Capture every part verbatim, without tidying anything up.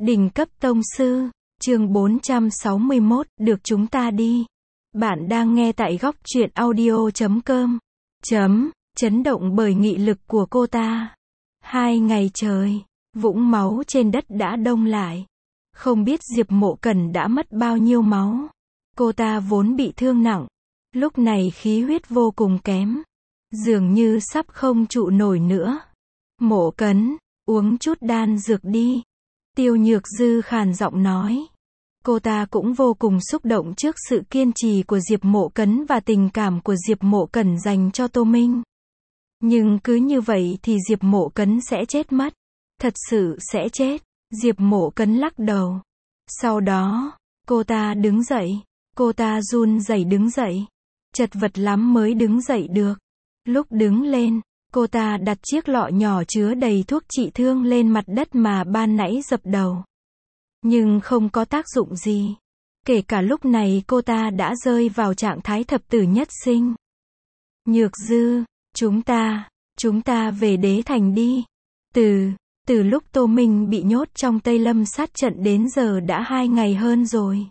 Đỉnh cấp tông sư, chương bốn trăm sáu mươi mốt, được chúng ta đi. Bạn đang nghe tại góc truyện audio chấm com. Chấm, chấn động bởi nghị lực của cô ta. Hai ngày trời, vũng máu trên đất đã đông lại. Không biết Diệp Mộ Cẩn đã mất bao nhiêu máu. Cô ta vốn bị thương nặng. Lúc này khí huyết vô cùng kém. Dường như sắp không trụ nổi nữa. Mộ Cẩn, uống chút đan dược đi. Tiêu Nhược Dư khàn giọng nói. Cô ta cũng vô cùng xúc động trước sự kiên trì của Diệp Mộ Cẩn và tình cảm của Diệp Mộ Cẩn dành cho Tô Minh. Nhưng cứ như vậy thì Diệp Mộ Cẩn sẽ chết mất. Thật sự sẽ chết. Diệp Mộ Cẩn lắc đầu. Sau đó, cô ta đứng dậy. Cô ta run rẩy đứng dậy. Chật vật lắm mới đứng dậy được. Lúc đứng lên, cô ta đặt chiếc lọ nhỏ chứa đầy thuốc trị thương lên mặt đất mà ban nãy dập đầu. Nhưng không có tác dụng gì. Kể cả lúc này cô ta đã rơi vào trạng thái thập tử nhất sinh. Nhược Dư, chúng ta, chúng ta về Đế Thành đi. Từ, từ lúc Tô Minh bị nhốt trong Tây Lâm sát trận đến giờ đã hai ngày hơn rồi.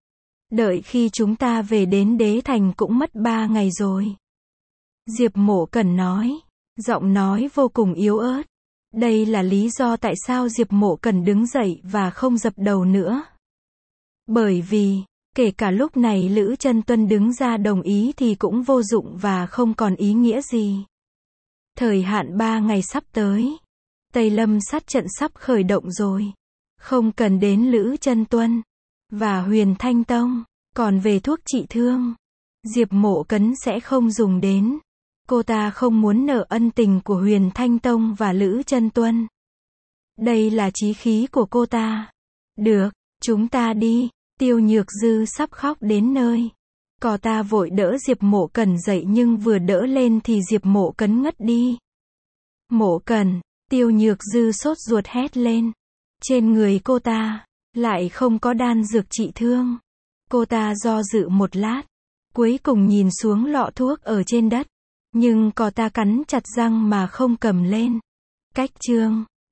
Đợi khi chúng ta về đến Đế Thành cũng mất ba ngày rồi. Diệp Mộ Cẩn nói, giọng nói vô cùng yếu ớt. Đây là lý do tại sao Diệp Mộ Cẩn đứng dậy và không dập đầu nữa. Bởi vì, kể cả lúc này Lữ Chân Tuân đứng ra đồng ý thì cũng vô dụng và không còn ý nghĩa gì. Thời hạn ba ngày sắp tới. Tây Lâm sát trận sắp khởi động rồi. Không cần đến Lữ Chân Tuân và Huyền Thanh Tông. Còn về thuốc trị thương, Diệp Mộ Cẩn sẽ không dùng đến. Cô ta không muốn nợ ân tình của Huyền Thanh Tông và Lữ Chân Tuân. Đây là chí khí của cô ta. Được, chúng ta đi. Tiêu Nhược Dư sắp khóc đến nơi. Cô ta vội đỡ Diệp Mộ Cẩn dậy nhưng vừa đỡ lên thì Diệp Mộ Cẩn ngất đi. Mộ Cẩn, Tiêu Nhược Dư sốt ruột hét lên. Trên người cô ta lại không có đan dược trị thương. Cô ta do dự một lát, cuối cùng nhìn xuống lọ thuốc ở trên đất. Nhưng cô ta cắn chặt răng mà không cầm lên. Cách chương